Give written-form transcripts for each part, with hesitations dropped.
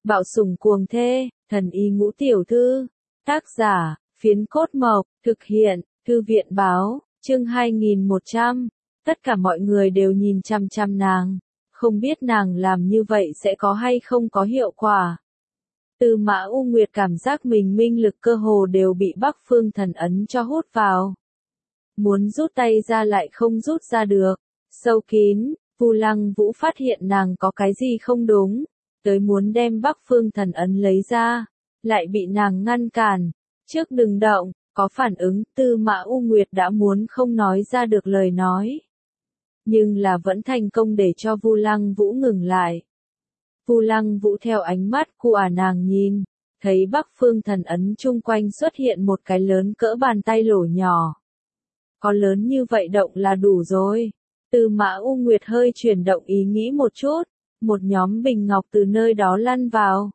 Bạo sủng cuồng thê, thần y ngũ tiểu thư. Tác giả, Phiến Cốt Mộc, thực hiện, Thư viện báo, chương 2100. Tất cả mọi người đều nhìn chằm chằm nàng, không biết nàng làm như vậy sẽ có hay không có hiệu quả. Tư Mã U Nguyệt cảm giác mình minh lực cơ hồ đều bị Bắc Phương Thần Ấn cho hút vào. Muốn rút tay ra lại không rút ra được. Sâu kín, Vu Lăng Vũ phát hiện nàng có cái gì không đúng, tới muốn đem Bắc Phương Thần Ấn lấy ra, lại bị nàng ngăn cản. Trước đừng động, có phản ứng, Tư Mã U Nguyệt đã muốn không nói ra được lời nói. Nhưng là vẫn thành công để cho Vu Lăng Vũ ngừng lại. Vu Lăng Vũ theo ánh mắt của nàng nhìn, thấy Bắc Phương Thần Ấn chung quanh xuất hiện một cái lớn cỡ bàn tay lỗ nhỏ. Có lớn như vậy động là đủ rồi. Tư Mã U Nguyệt hơi chuyển động ý nghĩ một chút, một nhóm bình ngọc từ nơi đó lăn vào.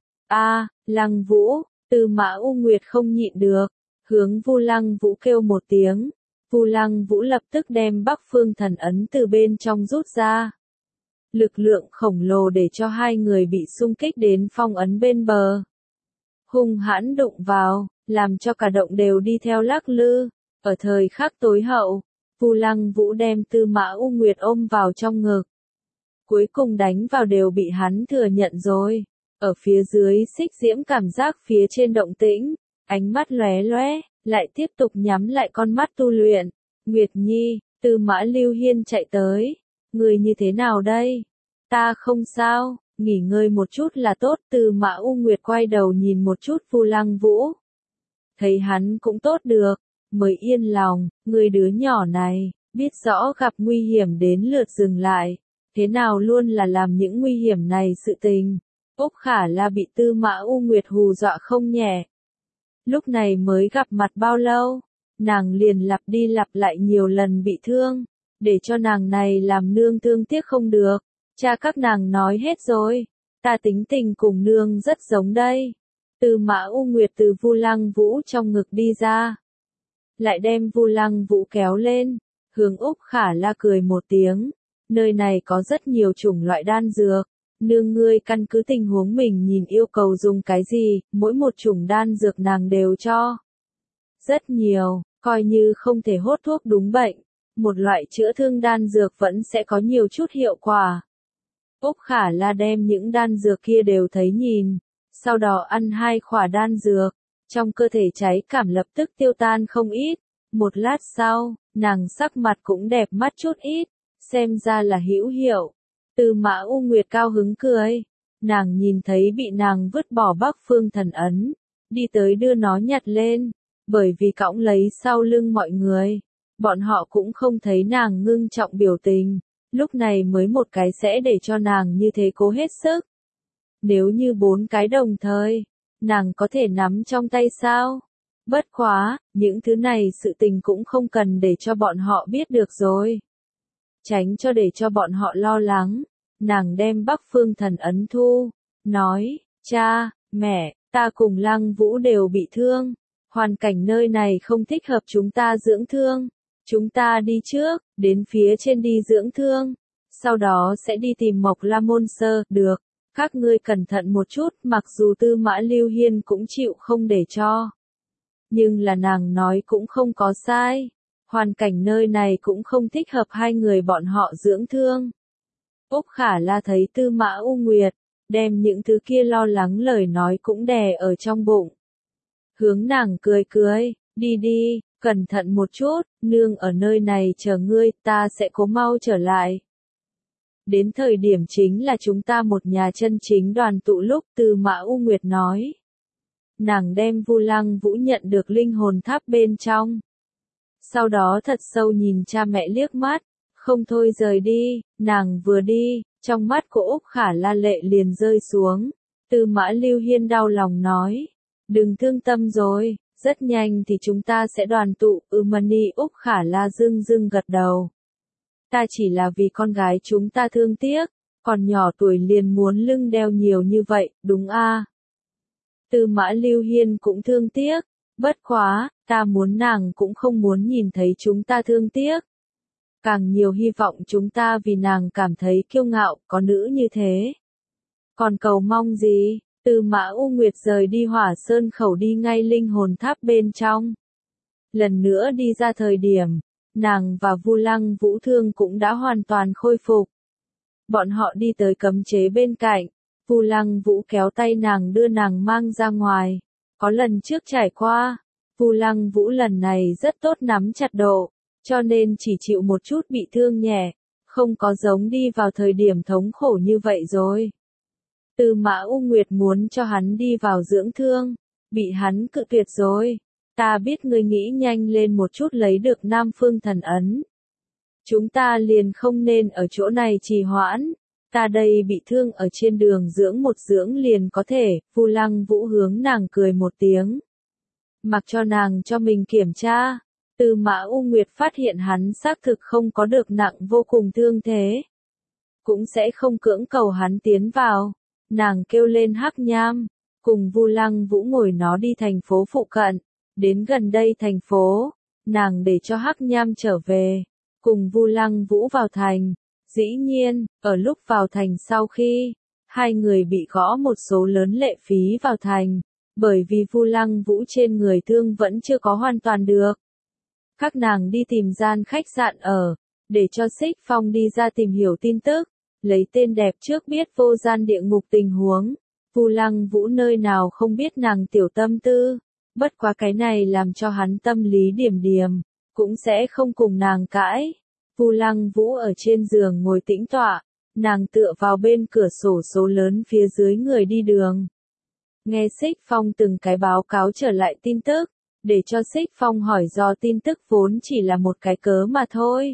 Lăng Vũ, Tư Mã U Nguyệt không nhịn được, hướng Vu Lăng Vũ kêu một tiếng. Vu Lăng Vũ lập tức đem Bắc Phương Thần Ấn từ bên trong rút ra. Lực lượng khổng lồ để cho hai người bị xung kích đến phong ấn bên bờ. Hung hãn đụng vào, làm cho cả động đều đi theo lắc lư. Ở thời khắc tối hậu, Vu Lăng Vũ đem Tư Mã U Nguyệt ôm vào trong ngực. Cuối cùng đánh vào đều bị hắn thừa nhận rồi. Ở phía dưới xích diễm cảm giác phía trên động tĩnh, ánh mắt lóe lóe, lại tiếp tục nhắm lại con mắt tu luyện. Nguyệt Nhi, Tư Mã Lưu Hiên chạy tới. Người như thế nào đây? Ta không sao, nghỉ ngơi một chút là tốt. Tư Mã U Nguyệt quay đầu nhìn một chút Vu Lăng Vũ. Thấy hắn cũng tốt được, mới yên lòng. Người đứa nhỏ này, biết rõ gặp nguy hiểm đến lượt dừng lại. Thế nào luôn là làm những nguy hiểm này sự tình. Úc Khả La bị Tư Mã U Nguyệt hù dọa không nhẹ. Lúc này mới gặp mặt bao lâu, nàng liền lặp đi lặp lại nhiều lần bị thương, để cho nàng này làm nương thương tiếc không được. Cha các nàng nói hết rồi, ta tính tình cùng nương rất giống đây. Tư Mã U Nguyệt từ Vu Lăng Vũ trong ngực đi ra, lại đem Vu Lăng Vũ kéo lên, hướng Úc Khả La cười một tiếng. Nơi này có rất nhiều chủng loại đan dược, nương ngươi căn cứ tình huống mình nhìn yêu cầu dùng cái gì, mỗi một chủng đan dược nàng đều cho. Rất nhiều, coi như không thể hốt thuốc đúng bệnh, một loại chữa thương đan dược vẫn sẽ có nhiều chút hiệu quả. Úc Khả La đem những đan dược kia đều thấy nhìn, sau đó ăn 2 khỏa đan dược, trong cơ thể cháy cảm lập tức tiêu tan không ít. Một lát sau, nàng sắc mặt cũng đẹp mắt chút ít, xem ra là hữu hiệu. Tư Mã U Nguyệt cao hứng cười, nàng nhìn thấy bị nàng vứt bỏ Bắc Phương Thần Ấn, đi tới đưa nó nhặt lên, bởi vì cõng lấy sau lưng mọi người, bọn họ cũng không thấy nàng ngưng trọng biểu tình, lúc này mới một cái sẽ để cho nàng như thế cố hết sức. Nếu như 4 cái đồng thời, nàng có thể nắm trong tay sao? Bất quá, những thứ này sự tình cũng không cần để cho bọn họ biết được rồi. Tránh cho để cho bọn họ lo lắng, nàng đem Bắc Phương Thần Ấn thu, nói, cha, mẹ, ta cùng Lăng Vũ đều bị thương, hoàn cảnh nơi này không thích hợp chúng ta dưỡng thương, chúng ta đi trước, đến phía trên đi dưỡng thương, sau đó sẽ đi tìm Mộc La Môn Sơ, được, các ngươi cẩn thận một chút. Mặc dù Tư Mã Lưu Hiên cũng chịu không để cho, nhưng là nàng nói cũng không có sai. Hoàn cảnh nơi này cũng không thích hợp hai người bọn họ dưỡng thương. Úc Khả La thấy Tư Mã U Nguyệt, đem những thứ kia lo lắng lời nói cũng đè ở trong bụng. Hướng nàng cười cười, đi đi, cẩn thận một chút, nương ở nơi này chờ ngươi, ta sẽ cố mau trở lại. Đến thời điểm chính là chúng ta một nhà chân chính đoàn tụ lúc. Tư Mã U Nguyệt nói. Nàng đem Vu Lăng Vũ nhận được linh hồn tháp bên trong. Sau đó thật sâu nhìn cha mẹ liếc mắt, không thôi rời đi. Nàng vừa đi, trong mắt của Úc Khả La lệ liền rơi xuống. Tư Mã Lưu Hiên đau lòng nói, đừng thương tâm rồi, rất nhanh thì chúng ta sẽ đoàn tụ. Mani. Úc Khả La dưng dưng gật đầu. Ta chỉ là vì con gái chúng ta thương tiếc, còn nhỏ tuổi liền muốn lưng đeo nhiều như vậy, đúng a? Tư Mã Lưu Hiên cũng thương tiếc, bất quá, ta muốn nàng cũng không muốn nhìn thấy chúng ta thương tiếc. Càng nhiều hy vọng chúng ta vì nàng cảm thấy kiêu ngạo, có nữ như thế. Còn cầu mong gì? Tư Mã U Nguyệt rời đi Hỏa Sơn Khẩu đi ngay linh hồn tháp bên trong. Lần nữa đi ra thời điểm, nàng và Vu Lăng Vũ thương cũng đã hoàn toàn khôi phục. Bọn họ đi tới cấm chế bên cạnh, Vu Lăng Vũ kéo tay nàng đưa nàng mang ra ngoài. Có lần trước trải qua, Vu Lăng Vũ lần này rất tốt nắm chặt độ, cho nên chỉ chịu một chút bị thương nhẹ, không có giống đi vào thời điểm thống khổ như vậy rồi. Tư Mã U Nguyệt muốn cho hắn đi vào dưỡng thương, bị hắn cự tuyệt rồi. Ta biết ngươi nghĩ nhanh lên một chút lấy được Nam Phương Thần Ấn. Chúng ta liền không nên ở chỗ này trì hoãn. Ta đây bị thương ở trên đường dưỡng một dưỡng liền có thể. Vu Lăng Vũ hướng nàng cười một tiếng. Mặc cho nàng cho mình kiểm tra. Tư Mã U Nguyệt phát hiện hắn xác thực không có được nặng vô cùng thương thế. Cũng sẽ không cưỡng cầu hắn tiến vào. Nàng kêu lên Hắc Nham. Cùng Vu Lăng Vũ ngồi nó đi thành phố phụ cận. Đến gần đây thành phố, nàng để cho Hắc Nham trở về, cùng Vu Lăng Vũ vào thành. Dĩ nhiên, ở lúc vào thành sau khi, hai người bị gõ một số lớn lệ phí vào thành, bởi vì Vu Lăng Vũ trên người thương vẫn chưa có hoàn toàn được. Các nàng đi tìm gian khách sạn ở, để cho Xích Phong đi ra tìm hiểu tin tức, lấy tên đẹp trước biết vô gian địa ngục tình huống. Vu Lăng Vũ nơi nào không biết nàng tiểu tâm tư. Bất quá cái này làm cho hắn tâm lý điểm điểm, cũng sẽ không cùng nàng cãi. Vu Lăng Vũ ở trên giường ngồi tĩnh tọa, nàng tựa vào bên cửa sổ số lớn phía dưới người đi đường. Nghe Xích Phong từng cái báo cáo trở lại tin tức, để cho Xích Phong hỏi do tin tức vốn chỉ là một cái cớ mà thôi.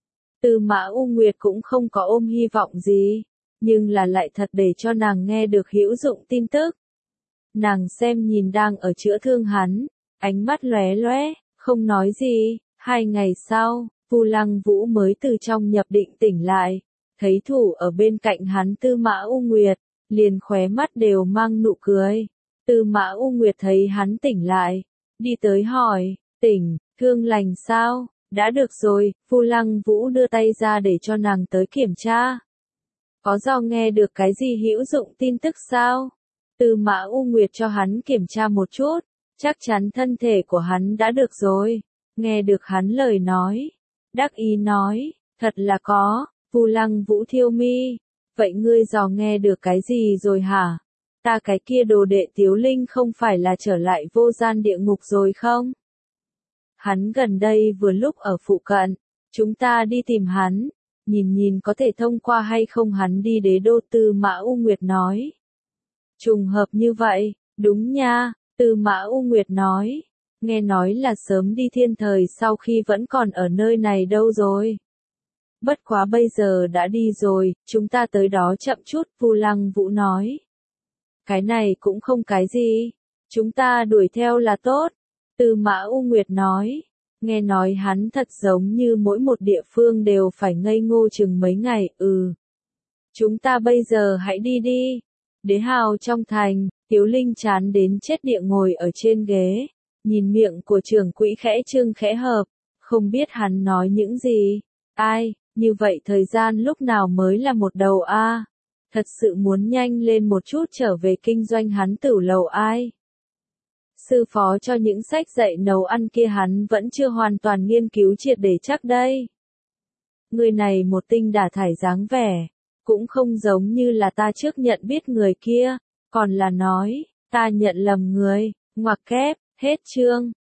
Tư Mã U Nguyệt cũng không có ôm hy vọng gì, nhưng là lại thật để cho nàng nghe được hữu dụng tin tức. Nàng xem nhìn đang ở chữa thương hắn, ánh mắt lóe lóe, không nói gì. 2 ngày sau, Vu Lăng Vũ mới từ trong nhập định tỉnh lại, thấy thủ ở bên cạnh hắn Tư Mã U Nguyệt, liền khóe mắt đều mang nụ cười. Tư Mã U Nguyệt thấy hắn tỉnh lại, đi tới hỏi, tỉnh, thương lành sao? Đã được rồi. Vu Lăng Vũ đưa tay ra để cho nàng tới kiểm tra. Có do nghe được cái gì hữu dụng tin tức sao? Tư Mã U Nguyệt cho hắn kiểm tra một chút, chắc chắn thân thể của hắn đã được rồi. Nghe được hắn lời nói, đắc ý nói, thật là có. Vu Lăng Vũ thiêu mi, vậy ngươi dò nghe được cái gì rồi hả? Ta cái kia đồ đệ Tiếu Linh không phải là trở lại vô gian địa ngục rồi không? Hắn gần đây vừa lúc ở phụ cận, chúng ta đi tìm hắn, nhìn nhìn có thể thông qua hay không. Hắn đi đế đô. Tư Mã U Nguyệt nói. Trùng hợp như vậy, đúng nha. Tư Mã U Nguyệt nói. Nghe nói là sớm đi thiên thời sau khi vẫn còn ở nơi này đâu rồi. Bất quá bây giờ đã đi rồi, chúng ta tới đó chậm chút. Vu Lăng Vũ nói. Cái này cũng không cái gì, chúng ta đuổi theo là tốt. Tư Mã U Nguyệt nói. Nghe nói hắn thật giống như mỗi một địa phương đều phải ngây ngô chừng mấy ngày. Chúng ta bây giờ hãy đi đi. Đế hào trong thành, Tiếu Linh chán đến chết địa ngồi ở trên ghế, nhìn miệng của trưởng quỹ khẽ trương khẽ hợp, không biết hắn nói những gì. Ai, như vậy thời gian lúc nào mới là một đầu a? Thật sự muốn nhanh lên một chút trở về kinh doanh hắn tửu lầu ai. Sư phó cho những sách dạy nấu ăn kia hắn vẫn chưa hoàn toàn nghiên cứu triệt để chắc đây. Người này một tinh đả thải dáng vẻ, cũng không giống như là ta trước nhận biết người kia, còn là nói, ta nhận lầm người. Ngoặc kép, hết chương.